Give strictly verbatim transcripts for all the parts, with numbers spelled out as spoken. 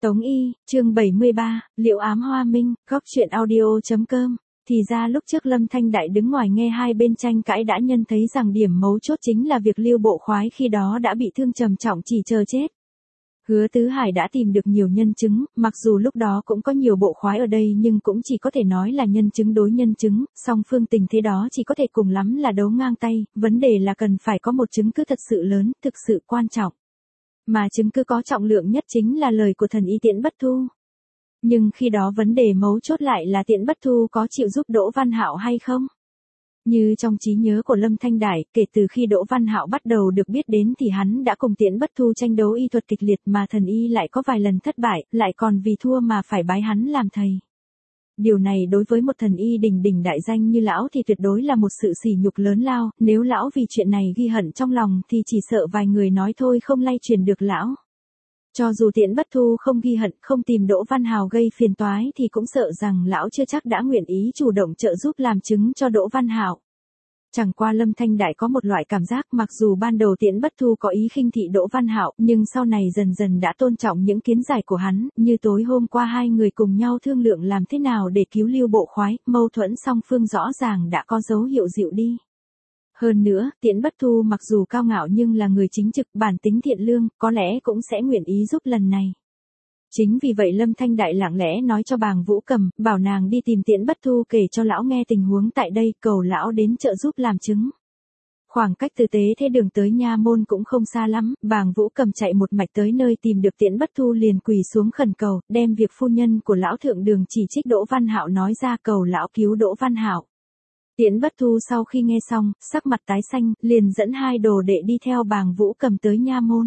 Tống Y, chương bảy mươi ba, Liệu ám hoa minh, góc truyện audio.com. Thì ra lúc trước Lâm Thanh Đại đứng ngoài nghe hai bên tranh cãi đã nhân thấy rằng điểm mấu chốt chính là việc Lưu Bộ Khoái khi đó đã bị thương trầm trọng chỉ chờ chết. Hứa Tứ Hải đã tìm được nhiều nhân chứng, mặc dù lúc đó cũng có nhiều bộ khoái ở đây nhưng cũng chỉ có thể nói là nhân chứng đối nhân chứng, song phương tình thế đó chỉ có thể cùng lắm là đấu ngang tay, vấn đề là cần phải có một chứng cứ thật sự lớn, thực sự quan trọng. Mà chứng cứ có trọng lượng nhất chính là lời của thần y Tiễn Bất Thu. Nhưng khi đó vấn đề mấu chốt lại là Tiễn Bất Thu có chịu giúp Đỗ Văn Hạo hay không? Như trong trí nhớ của Lâm Thanh Đại, kể từ khi Đỗ Văn Hạo bắt đầu được biết đến thì hắn đã cùng Tiễn Bất Thu tranh đấu y thuật kịch liệt mà thần y lại có vài lần thất bại, lại còn vì thua mà phải bái hắn làm thầy. Điều này đối với một thần y đỉnh đỉnh đại danh như lão thì tuyệt đối là một sự sỉ nhục lớn lao, nếu lão vì chuyện này ghi hận trong lòng thì chỉ sợ vài người nói thôi không lay truyền được lão. Cho dù Tiễn Bất Thu không ghi hận, không tìm Đỗ Văn Hạo gây phiền toái thì cũng sợ rằng lão chưa chắc đã nguyện ý chủ động trợ giúp làm chứng cho Đỗ Văn Hạo. Chẳng qua Lâm Thanh Đại có một loại cảm giác mặc dù ban đầu Tiễn Bất Thu có ý khinh thị Đỗ Văn Hạo, nhưng sau này dần dần đã tôn trọng những kiến giải của hắn, như tối hôm qua hai người cùng nhau thương lượng làm thế nào để cứu Lưu Bộ Khoái, mâu thuẫn song phương rõ ràng đã có dấu hiệu dịu đi. Hơn nữa, Tiễn Bất Thu mặc dù cao ngạo nhưng là người chính trực, bản tính thiện lương, có lẽ cũng sẽ nguyện ý giúp lần này. Chính vì vậy Lâm Thanh Đại lặng lẽ nói cho Bàng Vũ Cầm, bảo nàng đi tìm Tiễn Bất Thu kể cho lão nghe tình huống tại đây, cầu lão đến trợ giúp làm chứng. Khoảng cách từ Tế Thế Đường tới nha môn cũng không xa lắm, Bàng Vũ Cầm chạy một mạch tới nơi tìm được Tiễn Bất Thu liền quỳ xuống khẩn cầu, đem việc phu nhân của lão thượng đường chỉ trích Đỗ Văn Hạo nói ra cầu lão cứu Đỗ Văn Hạo. Tiễn Bất Thu sau khi nghe xong, sắc mặt tái xanh, liền dẫn hai đồ đệ đi theo Bàng Vũ Cầm tới nha môn.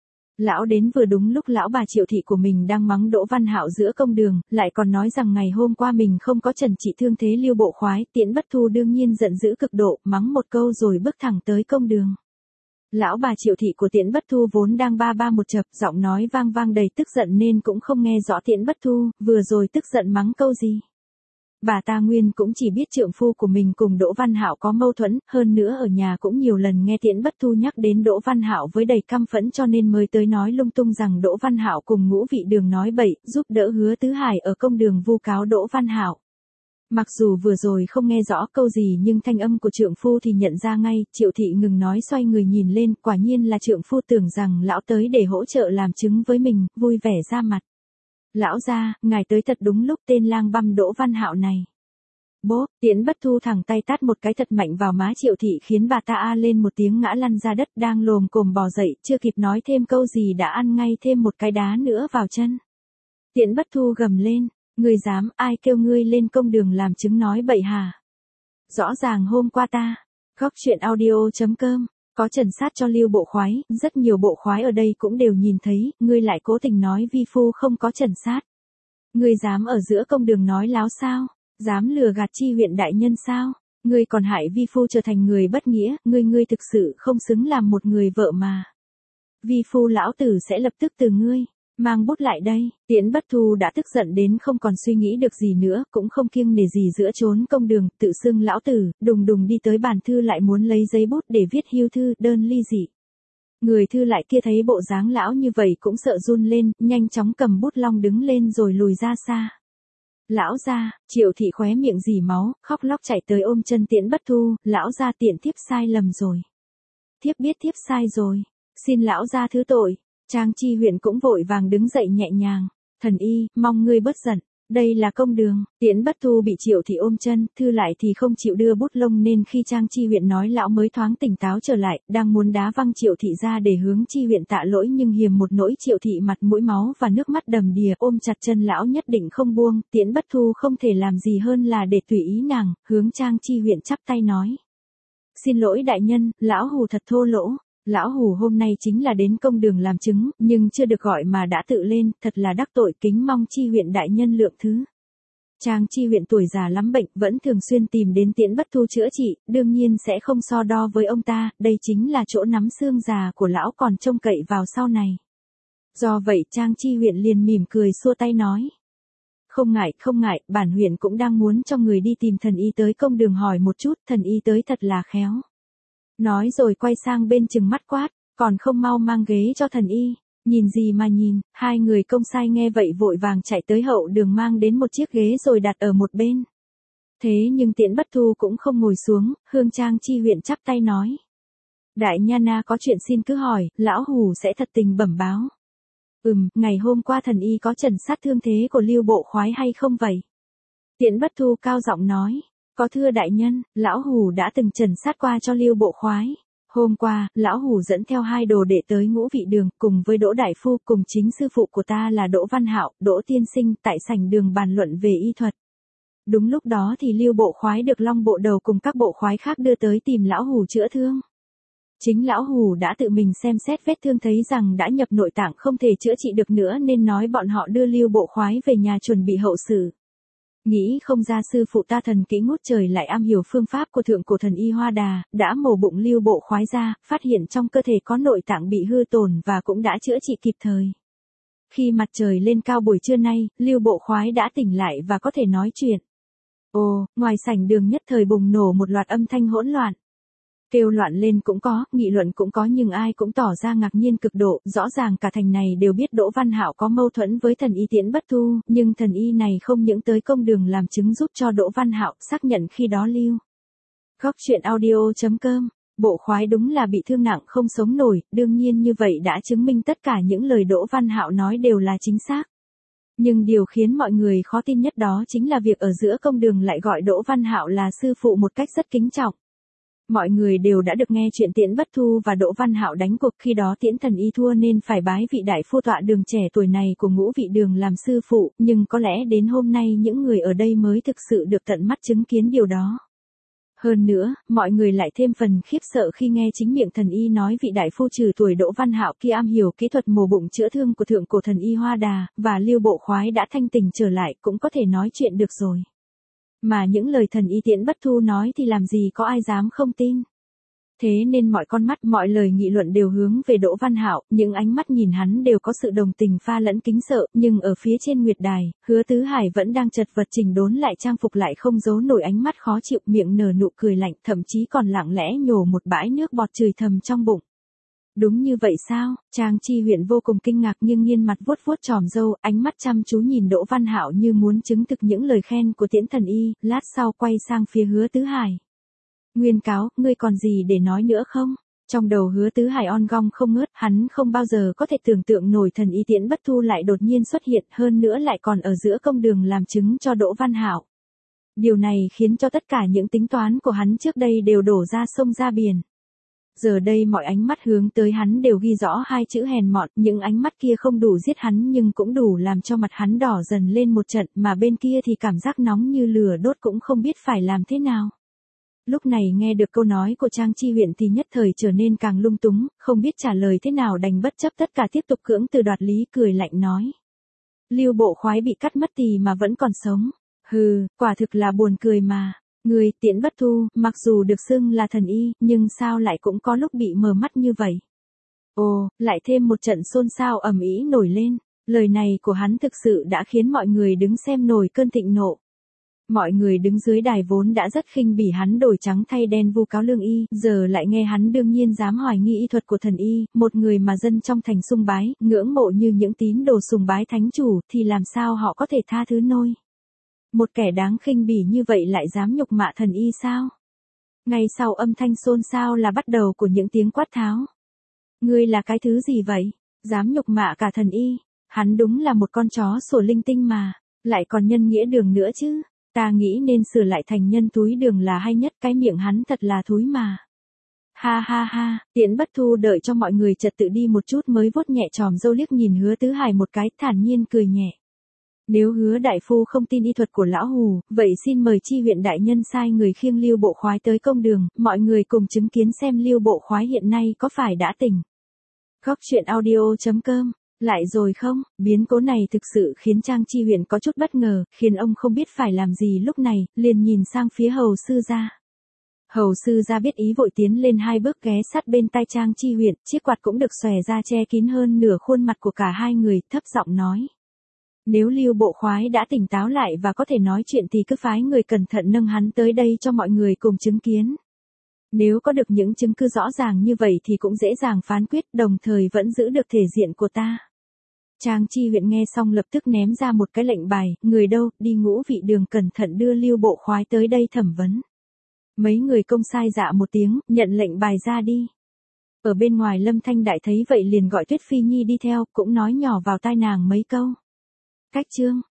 Lão đến vừa đúng lúc lão bà Triệu thị của mình đang mắng Đỗ Văn Hạo giữa công đường, lại còn nói rằng ngày hôm qua mình không có trần trị thương thế Lưu Bộ Khoái, Tiễn Bất Thu đương nhiên giận dữ cực độ, mắng một câu rồi bước thẳng tới công đường. Lão bà Triệu thị của Tiễn Bất Thu vốn đang ba ba một chập, giọng nói vang vang đầy tức giận nên cũng không nghe rõ Tiễn Bất Thu vừa rồi tức giận mắng câu gì. Bà ta nguyên cũng chỉ biết trượng phu của mình cùng Đỗ Văn Hạo có mâu thuẫn, hơn nữa ở nhà cũng nhiều lần nghe Tiễn Bất Thu nhắc đến Đỗ Văn Hạo với đầy căm phẫn cho nên mới tới nói lung tung rằng Đỗ Văn Hạo cùng Ngũ Vị Đường nói bậy, giúp đỡ Hứa Tứ Hải ở công đường vu cáo Đỗ Văn Hạo. Mặc dù vừa rồi không nghe rõ câu gì nhưng thanh âm của trượng phu thì nhận ra ngay, Triệu thị ngừng nói xoay người nhìn lên, quả nhiên là trượng phu tưởng rằng lão tới để hỗ trợ làm chứng với mình, vui vẻ ra mặt. Lão gia, ngài tới thật đúng lúc, tên lang băm Đỗ Văn Hạo này. Bố, Tiễn Bất Thu thẳng tay tát một cái thật mạnh vào má Triệu thị khiến bà ta a lên một tiếng ngã lăn ra đất đang lồm cồm bò dậy, chưa kịp nói thêm câu gì đã ăn ngay thêm một cái đá nữa vào chân. Tiễn Bất Thu gầm lên, ngươi dám, ai kêu ngươi lên công đường làm chứng nói bậy hả? Rõ ràng hôm qua ta, góc truyện audio.com. Có trần sát cho Lưu Bộ Khoái, rất nhiều bộ khoái ở đây cũng đều nhìn thấy, ngươi lại cố tình nói vi phu không có trần sát. Ngươi dám ở giữa công đường nói láo sao? Dám lừa gạt Chi huyện đại nhân sao? Ngươi còn hại vi phu trở thành người bất nghĩa, ngươi ngươi thực sự không xứng làm một người vợ mà. Vi phu lão tử sẽ lập tức từ ngươi. Mang bút lại đây, Tiễn Bất Thu đã tức giận đến không còn suy nghĩ được gì nữa, cũng không kiêng nể gì giữa trốn công đường, tự xưng lão tử, đùng đùng đi tới bàn thư lại muốn lấy giấy bút để viết hưu thư, đơn ly dị. Người thư lại kia thấy bộ dáng lão như vậy cũng sợ run lên, nhanh chóng cầm bút long đứng lên rồi lùi ra xa. Lão gia, Triệu thị khóe miệng dì máu, khóc lóc chạy tới ôm chân Tiễn Bất Thu, lão gia tiện thiếp sai lầm rồi. Thiếp biết thiếp sai rồi, xin lão gia thứ tội. Trang Chi huyện cũng vội vàng đứng dậy nhẹ nhàng, thần y, mong ngươi bớt giận, đây là công đường. Tiễn Bất Thu bị Triệu thị ôm chân, thư lại thì không chịu đưa bút lông nên khi Trang Chi huyện nói lão mới thoáng tỉnh táo trở lại, đang muốn đá văng Triệu thị ra để hướng Chi huyện tạ lỗi nhưng hiềm một nỗi Triệu thị mặt mũi máu và nước mắt đầm đìa ôm chặt chân lão nhất định không buông, Tiễn Bất Thu không thể làm gì hơn là để tùy ý nàng, hướng Trang Chi huyện chắp tay nói. Xin lỗi đại nhân, lão hù thật thô lỗ. Lão hù hôm nay chính là đến công đường làm chứng, nhưng chưa được gọi mà đã tự lên, thật là đắc tội, kính mong Chi huyện đại nhân lượng thứ. Trang Chi huyện tuổi già lắm bệnh, vẫn thường xuyên tìm đến Tiễn Bất Thu chữa trị, đương nhiên sẽ không so đo với ông ta, đây chính là chỗ nắm xương già của lão còn trông cậy vào sau này. Do vậy Trang Chi huyện liền mỉm cười xua tay nói. Không ngại, không ngại, bản huyện cũng đang muốn cho người đi tìm thần y tới công đường hỏi một chút, thần y tới thật là khéo. Nói rồi quay sang bên chừng mắt quát, còn không mau mang ghế cho thần y. Nhìn gì mà nhìn, hai người công sai nghe vậy vội vàng chạy tới hậu đường mang đến một chiếc ghế rồi đặt ở một bên. Thế nhưng Tiễn Bất Thu cũng không ngồi xuống, Hương Trang Chi huyện chắp tay nói. Đại nha na có chuyện xin cứ hỏi, lão hủ sẽ thật tình bẩm báo. Ừm, ngày hôm qua thần y có trần sát thương thế của Lưu Bộ khoái hay không vậy? Tiễn Bất Thu cao giọng nói. Có thưa đại nhân, lão hủ đã từng trần sát qua cho Lưu Bộ khoái. Hôm qua, lão hủ dẫn theo hai đồ đệ tới Ngũ Vị Đường, cùng với Đỗ đại phu, cùng chính sư phụ của ta là Đỗ Văn Hạo, Đỗ tiên sinh, tại sảnh đường bàn luận về y thuật. Đúng lúc đó thì Lưu Bộ khoái được Long Bộ đầu cùng các bộ khoái khác đưa tới tìm lão hủ chữa thương. Chính lão hủ đã tự mình xem xét vết thương thấy rằng đã nhập nội tạng không thể chữa trị được nữa nên nói bọn họ đưa Lưu Bộ khoái về nhà chuẩn bị hậu sự. Nghĩ không ra sư phụ ta thần kỹ ngút trời lại am hiểu phương pháp của thượng cổ thần y Hoa Đà, đã mổ bụng Lưu Bộ khoái ra, phát hiện trong cơ thể có nội tạng bị hư tổn và cũng đã chữa trị kịp thời. Khi mặt trời lên cao buổi trưa nay, Lưu Bộ khoái đã tỉnh lại và có thể nói chuyện. Ồ, ngoài sảnh đường nhất thời bùng nổ một loạt âm thanh hỗn loạn. Kêu loạn lên cũng có, nghị luận cũng có nhưng ai cũng tỏ ra ngạc nhiên cực độ, rõ ràng cả thành này đều biết Đỗ Văn Hạo có mâu thuẫn với thần y Tiễn Bất Thu, nhưng thần y này không những tới công đường làm chứng giúp cho Đỗ Văn Hạo, xác nhận khi đó Lưu. Góc truyện audio chấm com, Bộ khoái đúng là bị thương nặng không sống nổi, đương nhiên như vậy đã chứng minh tất cả những lời Đỗ Văn Hạo nói đều là chính xác. Nhưng điều khiến mọi người khó tin nhất đó chính là việc ở giữa công đường lại gọi Đỗ Văn Hạo là sư phụ một cách rất kính trọng. Mọi người đều đã được nghe chuyện Tiễn Bất Thu và Đỗ Văn Hạo đánh cuộc, khi đó Tiễn thần y thua nên phải bái vị đại phu tọa đường trẻ tuổi này của Ngũ Vị Đường làm sư phụ, nhưng có lẽ đến hôm nay những người ở đây mới thực sự được tận mắt chứng kiến điều đó. Hơn nữa, mọi người lại thêm phần khiếp sợ khi nghe chính miệng thần y nói vị đại phu trừ tuổi Đỗ Văn Hạo kia am hiểu kỹ thuật mổ bụng chữa thương của thượng cổ thần y Hoa Đà, và Lưu Bộ khoái đã thanh tỉnh trở lại cũng có thể nói chuyện được rồi. Mà những lời thần y Tiễn Bất Thu nói thì làm gì có ai dám không tin. Thế nên mọi con mắt, mọi lời nghị luận đều hướng về Đỗ Văn Hạo, những ánh mắt nhìn hắn đều có sự đồng tình pha lẫn kính sợ, nhưng ở phía trên nguyệt đài, Hứa Tứ Hải vẫn đang chật vật chỉnh đốn lại trang phục lại không giấu nổi ánh mắt khó chịu, miệng nở nụ cười lạnh, thậm chí còn lặng lẽ nhổ một bãi nước bọt chửi thầm trong bụng. Đúng như vậy sao? Trang Chi huyện vô cùng kinh ngạc nhưng nghiêng mặt vuốt vuốt chòm râu, ánh mắt chăm chú nhìn Đỗ Văn Hạo như muốn chứng thực những lời khen của Tiễn thần y, lát sau quay sang phía Hứa Tứ Hải. Nguyên cáo, ngươi còn gì để nói nữa không? Trong đầu Hứa Tứ Hải on gong không ngớt, hắn không bao giờ có thể tưởng tượng nổi thần y Tiễn Bất Thu lại đột nhiên xuất hiện, hơn nữa lại còn ở giữa công đường làm chứng cho Đỗ Văn Hạo. Điều này khiến cho tất cả những tính toán của hắn trước đây đều đổ ra sông ra biển. Giờ đây mọi ánh mắt hướng tới hắn đều ghi rõ hai chữ hèn mọn, những ánh mắt kia không đủ giết hắn nhưng cũng đủ làm cho mặt hắn đỏ dần lên một trận, mà bên kia thì cảm giác nóng như lửa đốt cũng không biết phải làm thế nào. Lúc này nghe được câu nói của Trang Chi huyện thì nhất thời trở nên càng lung túng, không biết trả lời thế nào đành bất chấp tất cả tiếp tục cưỡng từ đoạt lý, cười lạnh nói. Lưu Bộ khoái bị cắt mất tỳ mà vẫn còn sống. Hừ, quả thực là buồn cười mà. Người, Tiễn Bất Thu, mặc dù được xưng là thần y, nhưng sao lại cũng có lúc bị mờ mắt như vậy. Ồ, lại thêm một trận xôn xao ầm ĩ nổi lên, lời này của hắn thực sự đã khiến mọi người đứng xem nổi cơn thịnh nộ. Mọi người đứng dưới đài vốn đã rất khinh bỉ hắn đổi trắng thay đen vu cáo lương y, giờ lại nghe hắn đương nhiên dám hoài nghi y thuật của thần y, một người mà dân trong thành sùng bái, ngưỡng mộ như những tín đồ sùng bái thánh chủ, thì làm sao họ có thể tha thứ nôi. Một kẻ đáng khinh bỉ như vậy lại dám nhục mạ thần y sao? Ngay sau âm thanh xôn xao là bắt đầu của những tiếng quát tháo. Ngươi là cái thứ gì vậy? Dám nhục mạ cả thần y? Hắn đúng là một con chó sủa linh tinh mà, lại còn nhân nghĩa đường nữa chứ. Ta nghĩ nên sửa lại thành nhân túi đường là hay nhất, cái miệng hắn thật là thúi mà. Ha ha ha, Tiễn Bất Thu đợi cho mọi người trật tự đi một chút mới vuốt nhẹ chòm râu liếc nhìn Hứa Tứ Hải một cái, thản nhiên cười nhẹ. Nếu Hứa đại phu không tin y thuật của lão hù, vậy xin mời Chi huyện đại nhân sai người khiêng Lưu Bộ khoái tới công đường, mọi người cùng chứng kiến xem Lưu Bộ khoái hiện nay có phải đã tỉnh. Góc truyện audio chấm com. Lại rồi không, biến cố này thực sự khiến Trang Chi huyện có chút bất ngờ, khiến ông không biết phải làm gì lúc này, liền nhìn sang phía hầu sư gia. Hầu sư gia biết ý vội tiến lên hai bước ghé sát bên tai Trang Chi huyện, chiếc quạt cũng được xòe ra che kín hơn nửa khuôn mặt của cả hai người, thấp giọng nói. Nếu Lưu Bộ khoái đã tỉnh táo lại và có thể nói chuyện thì cứ phái người cẩn thận nâng hắn tới đây cho mọi người cùng chứng kiến. Nếu có được những chứng cứ rõ ràng như vậy thì cũng dễ dàng phán quyết, đồng thời vẫn giữ được thể diện của ta. Trang Chi huyện nghe xong lập tức ném ra một cái lệnh bài, người đâu, đi Ngũ Vị Đường cẩn thận đưa Lưu Bộ Khoái tới đây thẩm vấn. Mấy người công sai dạ một tiếng, nhận lệnh bài ra đi. Ở bên ngoài Lâm Thanh Đại thấy vậy liền gọi Tuyết Phi Nhi đi theo, cũng nói nhỏ vào tai nàng mấy câu. Cách chương